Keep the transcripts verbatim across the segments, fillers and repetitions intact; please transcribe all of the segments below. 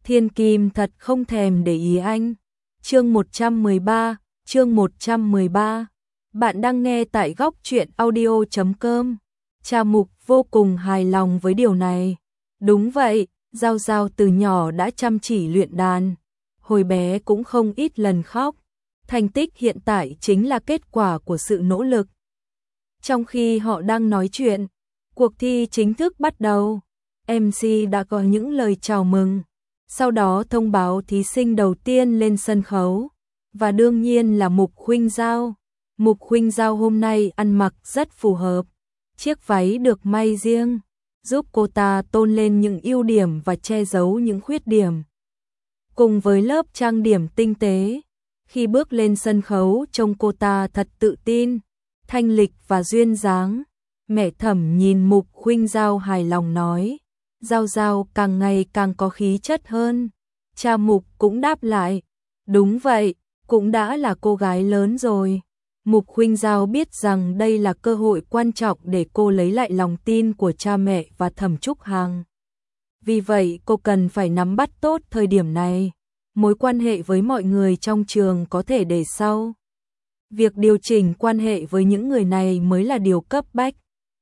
Thiên Kim thật không thèm để ý anh. Chương một trăm mười ba, chương một trăm mười ba. Bạn đang nghe tại góc truyện audio chấm com. Cha Mục vô cùng hài lòng với điều này. Đúng vậy, Giao Giao từ nhỏ đã chăm chỉ luyện đàn. Hồi bé cũng không ít lần khóc. Thành tích hiện tại chính là kết quả của sự nỗ lực. Trong khi họ đang nói chuyện, cuộc thi chính thức bắt đầu. em xê đã có những lời chào mừng. Sau đó thông báo thí sinh đầu tiên lên sân khấu. Và đương nhiên là Mục Khuynh Giao. Mục Khuynh Giao hôm nay ăn mặc rất phù hợp. Chiếc váy được may riêng, giúp cô ta tôn lên những ưu điểm và che giấu những khuyết điểm. Cùng với lớp trang điểm tinh tế, khi bước lên sân khấu trông cô ta thật tự tin, thanh lịch và duyên dáng. Mẹ Thẩm nhìn Mục Khuynh Giao hài lòng nói, Giao Giao càng ngày càng có khí chất hơn. Cha Mục cũng đáp lại, đúng vậy, cũng đã là cô gái lớn rồi. Mục Khuynh Giao biết rằng đây là cơ hội quan trọng để cô lấy lại lòng tin của cha mẹ và Thẩm Trúc Hằng. Vì vậy cô cần phải nắm bắt tốt thời điểm này. Mối quan hệ với mọi người trong trường có thể để sau. Việc điều chỉnh quan hệ với những người này mới là điều cấp bách.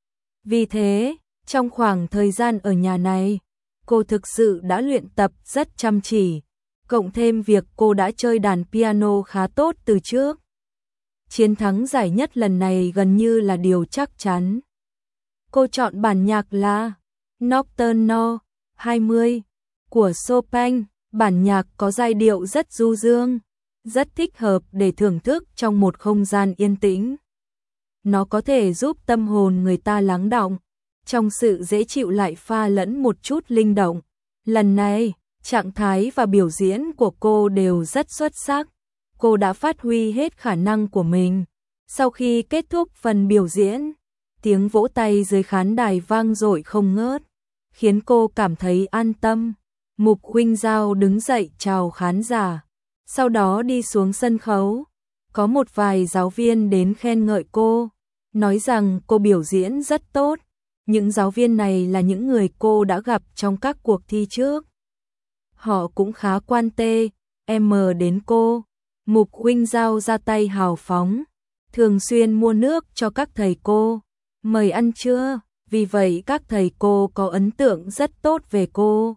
Vì thế, trong khoảng thời gian ở nhà này, cô thực sự đã luyện tập rất chăm chỉ, cộng thêm việc cô đã chơi đàn piano khá tốt từ trước. Chiến thắng giải nhất lần này gần như là điều chắc chắn. Cô chọn bản nhạc là Nocturne No. hai mươi của Chopin. Bản nhạc có giai điệu rất du dương, rất thích hợp để thưởng thức trong một không gian yên tĩnh. Nó có thể giúp tâm hồn người ta lắng đọng, trong sự dễ chịu lại pha lẫn một chút linh động. Lần này, trạng thái và biểu diễn của cô đều rất xuất sắc. Cô đã phát huy hết khả năng của mình. Sau khi kết thúc phần biểu diễn, tiếng vỗ tay dưới khán đài vang dội không ngớt, khiến cô cảm thấy an tâm. Mục Khuynh Giao đứng dậy chào khán giả, sau đó đi xuống sân khấu. Có một vài giáo viên đến khen ngợi cô, nói rằng cô biểu diễn rất tốt. Những giáo viên này là những người cô đã gặp trong các cuộc thi trước. Họ cũng khá quan tê, em đến cô. Mục Khuynh Giao ra tay hào phóng, thường xuyên mua nước cho các thầy cô, mời ăn trưa, vì vậy các thầy cô có ấn tượng rất tốt về cô.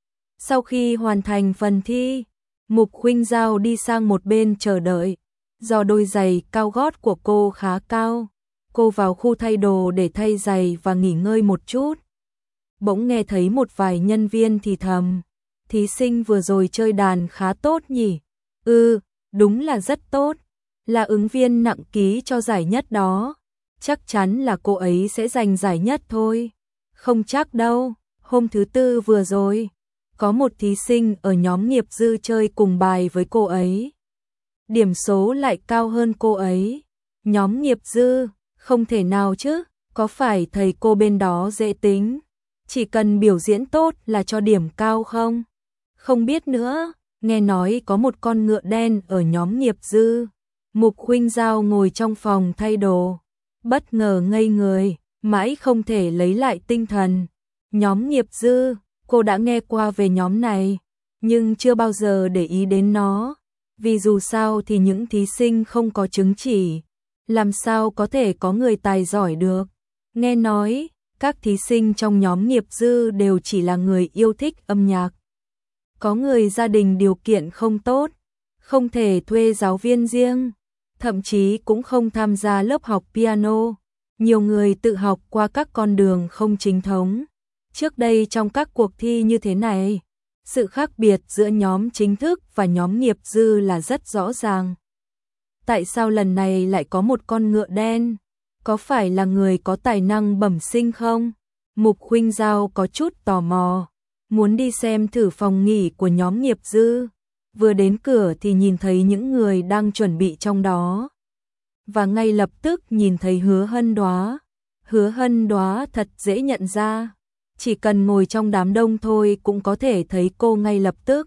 Sau khi hoàn thành phần thi, Mục Khuynh Giao đi sang một bên chờ đợi. Do đôi giày cao gót của cô khá cao, cô vào khu thay đồ để thay giày và nghỉ ngơi một chút. Bỗng nghe thấy một vài nhân viên thì thầm, thí sinh vừa rồi chơi đàn khá tốt nhỉ? Ừ, đúng là rất tốt, là ứng viên nặng ký cho giải nhất đó. Chắc chắn là cô ấy sẽ giành giải nhất thôi. Không chắc đâu, hôm thứ tư vừa rồi, có một thí sinh ở nhóm nghiệp dư chơi cùng bài với cô ấy. Điểm số lại cao hơn cô ấy. Nhóm nghiệp dư, không thể nào chứ, có phải thầy cô bên đó dễ tính, chỉ cần biểu diễn tốt là cho điểm cao không? Không biết nữa, nghe nói có một con ngựa đen ở nhóm nghiệp dư. Mục Khuynh Giao ngồi trong phòng thay đồ, bất ngờ ngây người, mãi không thể lấy lại tinh thần. Nhóm nghiệp dư, cô đã nghe qua về nhóm này, nhưng chưa bao giờ để ý đến nó. Vì dù sao thì những thí sinh không có chứng chỉ, làm sao có thể có người tài giỏi được. Nghe nói, các thí sinh trong nhóm nghiệp dư đều chỉ là người yêu thích âm nhạc. Có người gia đình điều kiện không tốt, không thể thuê giáo viên riêng, thậm chí cũng không tham gia lớp học piano. Nhiều người tự học qua các con đường không chính thống. Trước đây trong các cuộc thi như thế này, sự khác biệt giữa nhóm chính thức và nhóm nghiệp dư là rất rõ ràng. Tại sao lần này lại có một con ngựa đen? Có phải là người có tài năng bẩm sinh không? Mục Khuynh Giao có chút tò mò, muốn đi xem thử phòng nghỉ của nhóm nghiệp dư. Vừa đến cửa thì nhìn thấy những người đang chuẩn bị trong đó. Và ngay lập tức nhìn thấy Hứa Hân Đoá. Hứa Hân Đoá thật dễ nhận ra. Chỉ cần ngồi trong đám đông thôi cũng có thể thấy cô ngay lập tức.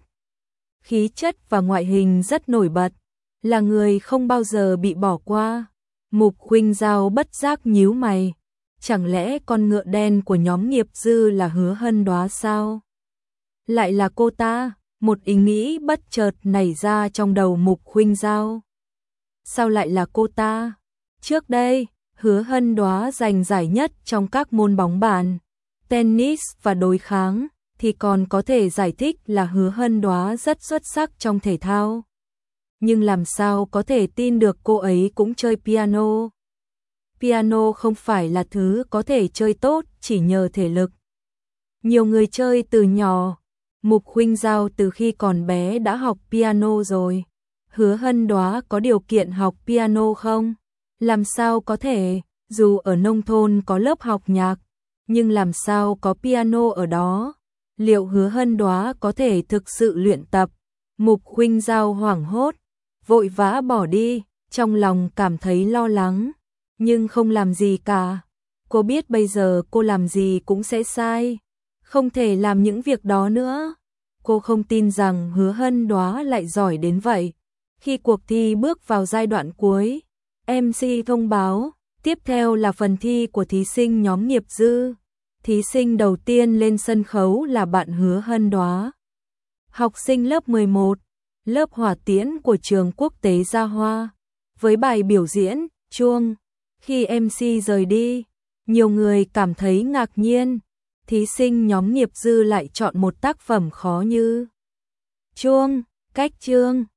Khí chất và ngoại hình rất nổi bật, là người không bao giờ bị bỏ qua. Mục Khuynh Giao bất giác nhíu mày. Chẳng lẽ con ngựa đen của nhóm nghiệp dư là Hứa Hân Đoá sao? Lại là cô ta, Một ý nghĩ bất chợt nảy ra trong đầu Mục Khuynh Giao. Sao lại là cô ta? Trước đây, Hứa Hân Đoá giành giải nhất trong các môn bóng bàn, tennis và đối kháng, thì còn có thể giải thích là Hứa Hân Đoá rất xuất sắc trong thể thao. Nhưng làm sao có thể tin được cô ấy cũng chơi piano? Piano không phải là thứ có thể chơi tốt chỉ nhờ thể lực. Nhiều người chơi từ nhỏ. Mục Khuynh Giao từ khi còn bé đã học piano rồi. Hứa Hân Đoá có điều kiện học piano không? Làm sao có thể, dù ở nông thôn có lớp học nhạc, nhưng làm sao có piano ở đó? Liệu Hứa Hân Đoá có thể thực sự luyện tập? Mục Khuynh Giao hoảng hốt, vội vã bỏ đi, trong lòng cảm thấy lo lắng, nhưng không làm gì cả. Cô biết bây giờ cô làm gì cũng sẽ sai, không thể làm những việc đó nữa. Cô không tin rằng Hứa Hân Đoá lại giỏi đến vậy. Khi cuộc thi bước vào giai đoạn cuối, em xê thông báo, tiếp theo là phần thi của thí sinh nhóm Nghiệp Dư. Thí sinh đầu tiên lên sân khấu là bạn Hứa Hân Đoá. Học sinh lớp mười một, lớp hỏa tiễn của trường quốc tế Gia Hoa. Với bài biểu diễn, Chuông. Khi em xê rời đi, nhiều người cảm thấy ngạc nhiên. Thí sinh nhóm Nghiệp Dư lại chọn một tác phẩm khó như Chuông, Cách Chương.